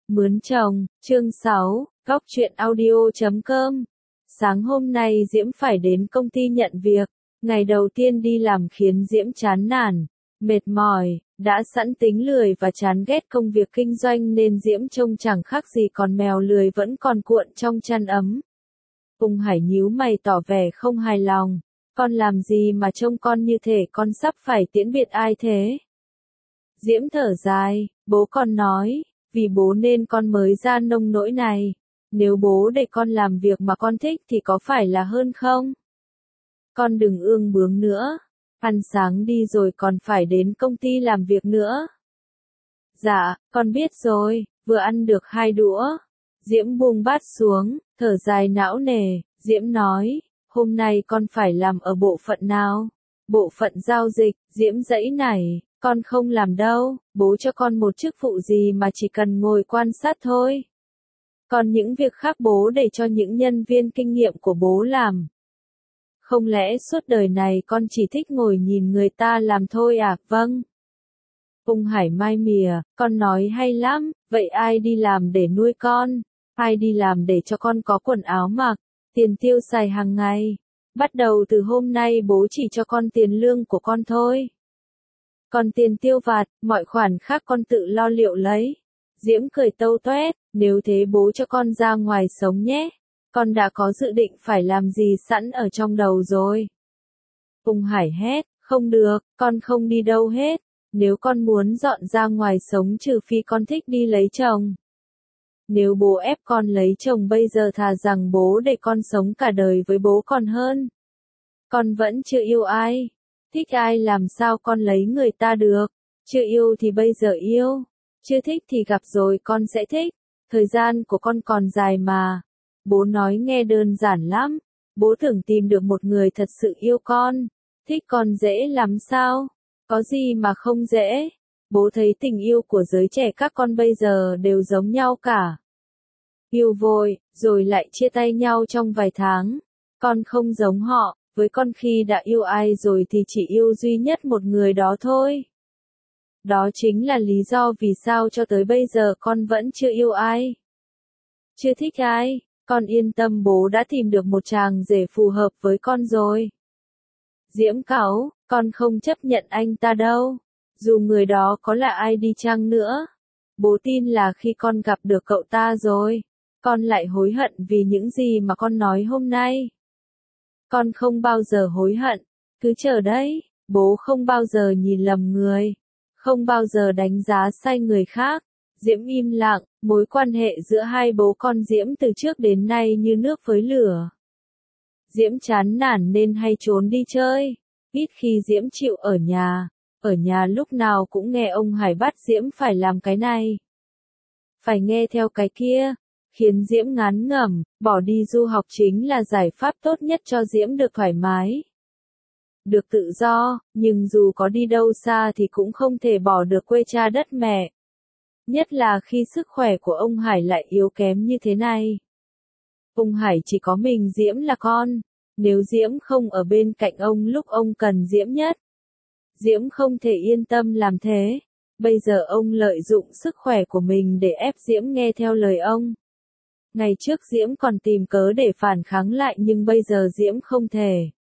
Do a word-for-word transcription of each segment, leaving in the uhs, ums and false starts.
Mướn chồng, chương sáu, góc truyện audio chấm com. Sáng hôm nay Diễm phải đến công ty nhận việc. Ngày đầu tiên đi làm khiến Diễm chán nản, mệt mỏi, đã sẵn tính lười và chán ghét công việc kinh doanh nên Diễm trông chẳng khác gì con mèo lười vẫn còn cuộn trong chăn ấm. Ung Hải nhíu mày tỏ vẻ không hài lòng. Con làm gì mà trông con như thể con sắp phải tiễn biệt ai thế? Diễm thở dài, bố con nói, vì bố nên con mới ra nông nỗi này. Nếu bố để con làm việc mà con thích thì có phải là hơn không? Con đừng ương bướng nữa. Ăn sáng đi rồi còn phải đến công ty làm việc nữa. Dạ, con biết rồi, vừa ăn được hai đũa. Diễm buông bát xuống, thở dài não nề, Diễm nói, hôm nay con phải làm ở bộ phận nào? Bộ phận giao dịch, Diễm giãy nảy, con không làm đâu, bố cho con một chức vụ gì mà chỉ cần ngồi quan sát thôi. Còn những việc khác bố để cho những nhân viên kinh nghiệm của bố làm. Không lẽ suốt đời này con chỉ thích ngồi nhìn người ta làm thôi à? Vâng. Ung Hải mai mỉa, con nói hay lắm, vậy ai đi làm để nuôi con? Ai đi làm để cho con có quần áo mặc, tiền tiêu xài hàng ngày? Bắt đầu từ hôm nay bố chỉ cho con tiền lương của con thôi. Còn tiền tiêu vặt, mọi khoản khác con tự lo liệu lấy. Diễm cười tâu toét, nếu thế bố cho con ra ngoài sống nhé. Con đã có dự định phải làm gì sẵn ở trong đầu rồi. Ung Hải hét, không được, con không đi đâu hết. Nếu con muốn dọn ra ngoài sống trừ phi con thích đi lấy chồng. Nếu bố ép con lấy chồng bây giờ thà rằng bố để con sống cả đời với bố còn hơn. Con vẫn chưa yêu ai. Thích ai làm sao con lấy người ta được. Chưa yêu thì bây giờ yêu. Chưa thích thì gặp rồi con sẽ thích. Thời gian của con còn dài mà. Bố nói nghe đơn giản lắm. Bố tưởng tìm được một người thật sự yêu con. Thích con dễ lắm sao? Có gì mà không dễ. Bố thấy tình yêu của giới trẻ các con bây giờ đều giống nhau cả. Yêu vội, rồi lại chia tay nhau trong vài tháng. Con không giống họ, với con khi đã yêu ai rồi thì chỉ yêu duy nhất một người đó thôi. Đó chính là lý do vì sao cho tới bây giờ con vẫn chưa yêu ai. Chưa thích ai, con yên tâm bố đã tìm được một chàng rể phù hợp với con rồi. Diễm cáu, con không chấp nhận anh ta đâu. Dù người đó có là ai đi chăng nữa. Bố tin là khi con gặp được cậu ta rồi, con lại hối hận vì những gì mà con nói hôm nay. Con không bao giờ hối hận, cứ chờ đấy, bố không bao giờ nhìn lầm người, không bao giờ đánh giá sai người khác. Diễm im lặng, mối quan hệ giữa hai bố con Diễm từ trước đến nay như nước với lửa. Diễm chán nản nên hay trốn đi chơi, ít khi Diễm chịu ở nhà, ở nhà lúc nào cũng nghe ông Hải bắt Diễm phải làm cái này, phải nghe theo cái kia, khiến Diễm ngán ngẩm, bỏ đi du học chính là giải pháp tốt nhất cho Diễm được thoải mái. Được tự do, nhưng dù có đi đâu xa thì cũng không thể bỏ được quê cha đất mẹ. Nhất là khi sức khỏe của ông Hải lại yếu kém như thế này. Ông Hải chỉ có mình Diễm là con. Nếu Diễm không ở bên cạnh ông lúc ông cần Diễm nhất, Diễm không thể yên tâm làm thế. Bây giờ ông lợi dụng sức khỏe của mình để ép Diễm nghe theo lời ông. Ngày trước Diễm còn tìm cớ để phản kháng lại nhưng bây giờ Diễm không thể.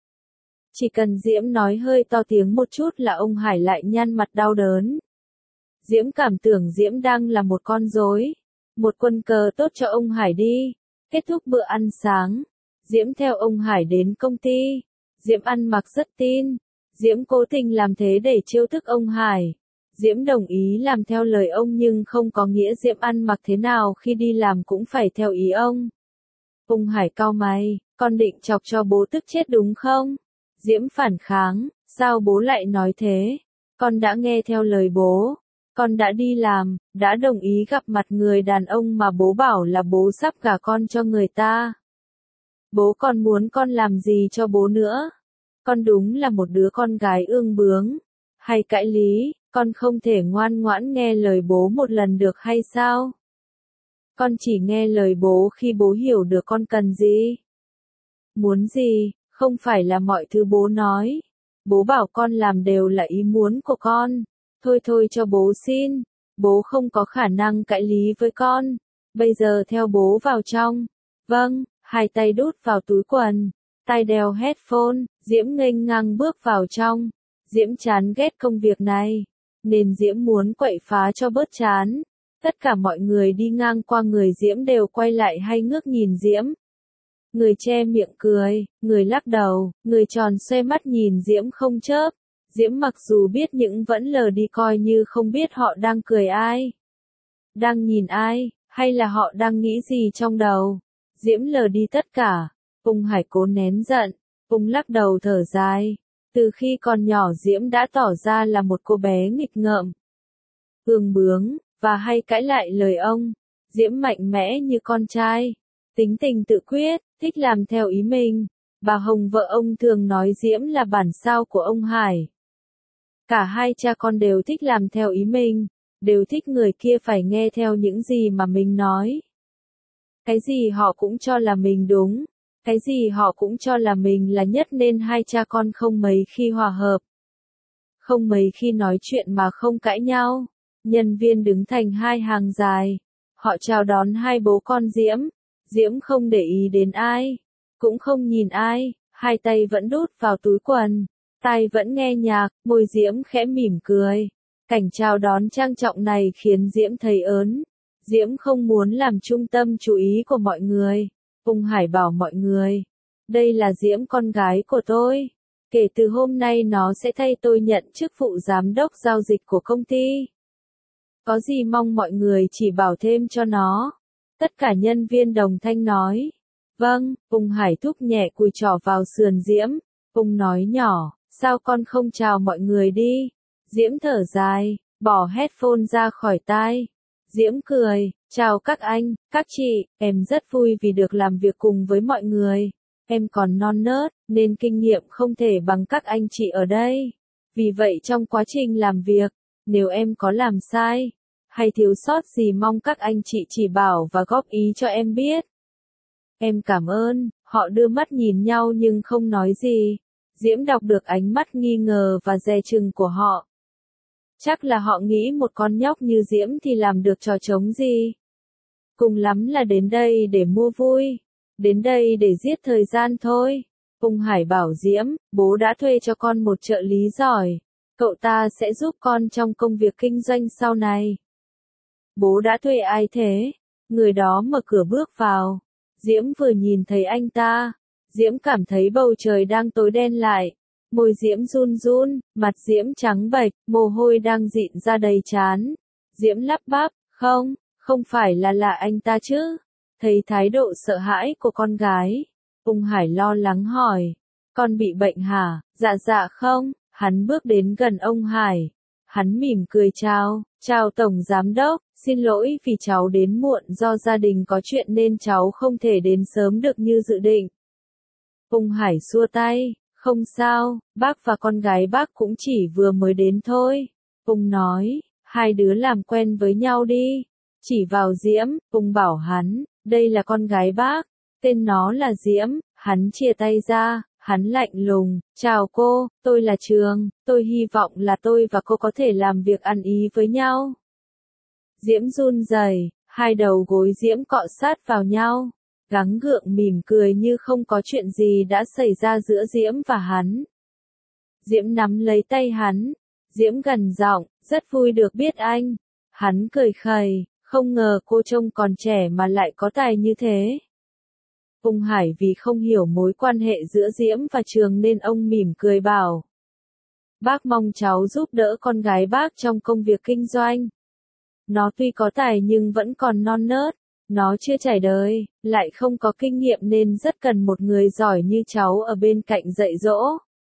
Chỉ cần Diễm nói hơi to tiếng một chút là ông Hải lại nhăn mặt đau đớn. Diễm cảm tưởng Diễm đang là một con rối, một quân cờ tốt cho ông Hải đi. Kết thúc bữa ăn sáng, Diễm theo ông Hải đến công ty. Diễm ăn mặc rất tin. Diễm cố tình làm thế để trêu tức ông Hải. Diễm đồng ý làm theo lời ông nhưng không có nghĩa Diễm ăn mặc thế nào khi đi làm cũng phải theo ý ông. Ông Hải cau mày, con định chọc cho bố tức chết đúng không? Diễm phản kháng, sao bố lại nói thế? Con đã nghe theo lời bố. Con đã đi làm, đã đồng ý gặp mặt người đàn ông mà bố bảo là bố sắp gả con cho người ta. Bố còn muốn con làm gì cho bố nữa? Con đúng là một đứa con gái ương bướng. Hay cãi lý, con không thể ngoan ngoãn nghe lời bố một lần được hay sao? Con chỉ nghe lời bố khi bố hiểu được con cần gì. Muốn gì, không phải là mọi thứ bố nói. Bố bảo con làm đều là ý muốn của con. Thôi thôi cho bố xin. bố không có khả năng cãi lý với con. Bây giờ theo bố vào trong. Vâng, hai tay đút vào túi quần, tai đeo headphone, Diễm nghênh ngang bước vào trong. Diễm chán ghét công việc này, nên Diễm muốn quậy phá cho bớt chán. Tất cả mọi người đi ngang qua người Diễm đều quay lại hay ngước nhìn Diễm. Người che miệng cười, người lắc đầu, người tròn xoe mắt nhìn Diễm không chớp. Diễm mặc dù biết nhưng vẫn lờ đi coi như không biết họ đang cười ai, đang nhìn ai, hay là họ đang nghĩ gì trong đầu. Diễm lờ đi tất cả. Ung Hải cố nén giận, Ung lắc đầu thở dài. Từ khi còn nhỏ Diễm đã tỏ ra là một cô bé nghịch ngợm, ương bướng, và hay cãi lại lời ông. Diễm mạnh mẽ như con trai, tính tình tự quyết, thích làm theo ý mình. Bà Hồng vợ ông thường nói Diễm là bản sao của ông Hải. Cả hai cha con đều thích làm theo ý mình, đều thích người kia phải nghe theo những gì mà mình nói. Cái gì họ cũng cho là mình đúng, cái gì họ cũng cho là mình là nhất nên hai cha con không mấy khi hòa hợp. Không mấy khi nói chuyện mà không cãi nhau. Nhân viên đứng thành hai hàng dài. Họ chào đón hai bố con Diễm. Diễm không để ý đến ai, cũng không nhìn ai, hai tay vẫn đút vào túi quần, tai vẫn nghe nhạc, môi Diễm khẽ mỉm cười. Cảnh chào đón trang trọng này khiến Diễm thấy ớn. Diễm không muốn làm trung tâm chú ý của mọi người. Ung Hải bảo mọi người, đây là Diễm con gái của tôi. Kể từ hôm nay nó sẽ thay tôi nhận chức vụ giám đốc giao dịch của công ty. Có gì mong mọi người chỉ bảo thêm cho nó. Tất cả nhân viên đồng thanh nói. Vâng, Ung Hải thúc nhẹ cùi trỏ vào sườn Diễm. Ung nói nhỏ, sao con không chào mọi người đi? Diễm thở dài, bỏ headphone ra khỏi tai. Diễm cười, chào các anh, các chị, em rất vui vì được làm việc cùng với mọi người. Em còn non nớt, nên kinh nghiệm không thể bằng các anh chị ở đây. Vì vậy trong quá trình làm việc, nếu em có làm sai, hay thiếu sót gì mong các anh chị chỉ bảo và góp ý cho em biết. Em cảm ơn. Họ đưa mắt nhìn nhau nhưng không nói gì. Diễm đọc được ánh mắt nghi ngờ và dè chừng của họ. Chắc là họ nghĩ một con nhóc như Diễm thì làm được trò trống gì. Cùng lắm là đến đây để mua vui. Đến đây để giết thời gian thôi. Ung Hải bảo Diễm, bố đã thuê cho con một trợ lý giỏi. Cậu ta sẽ giúp con trong công việc kinh doanh sau này. Bố đã thuê ai thế? Người đó mở cửa bước vào. Diễm vừa nhìn thấy anh ta. Diễm cảm thấy bầu trời đang tối đen lại. Môi Diễm run run, mặt Diễm trắng bệch, mồ hôi đang dịn ra đầy trán. Diễm lắp bắp, không, không phải là là anh ta chứ. Thấy thái độ sợ hãi của con gái, Ung Hải lo lắng hỏi, con bị bệnh hả? Dạ dạ không. Hắn bước đến gần ông Hải. Hắn mỉm cười chào, chào Tổng Giám Đốc, xin lỗi vì cháu đến muộn do gia đình có chuyện nên cháu không thể đến sớm được như dự định. Ung Hải xua tay, không sao, bác và con gái bác cũng chỉ vừa mới đến thôi. Ung nói, hai đứa làm quen với nhau đi. Chỉ vào Diễm, Ung bảo hắn, đây là con gái bác, tên nó là Diễm. Hắn chia tay ra, hắn lạnh lùng, chào cô, tôi là Trường, tôi hy vọng là tôi và cô có thể làm việc ăn ý với nhau. Diễm run rẩy, hai đầu gối Diễm cọ sát vào nhau, gắng gượng mỉm cười như không có chuyện gì đã xảy ra giữa Diễm và hắn. Diễm nắm lấy tay hắn, Diễm gần giọng, rất vui được biết anh. Hắn cười khẩy, không ngờ cô trông còn trẻ mà lại có tài như thế. Ung Hải vì không hiểu mối quan hệ giữa Diễm và Trường nên ông mỉm cười bảo. Bác mong cháu giúp đỡ con gái bác trong công việc kinh doanh. Nó tuy có tài nhưng vẫn còn non nớt, nó chưa trải đời, lại không có kinh nghiệm nên rất cần một người giỏi như cháu ở bên cạnh dạy dỗ.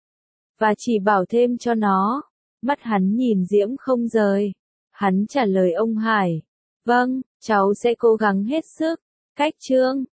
Và chỉ bảo thêm cho nó. Mắt hắn nhìn Diễm không rời. Hắn trả lời ông Hải. Vâng, cháu sẽ cố gắng hết sức. Cách chương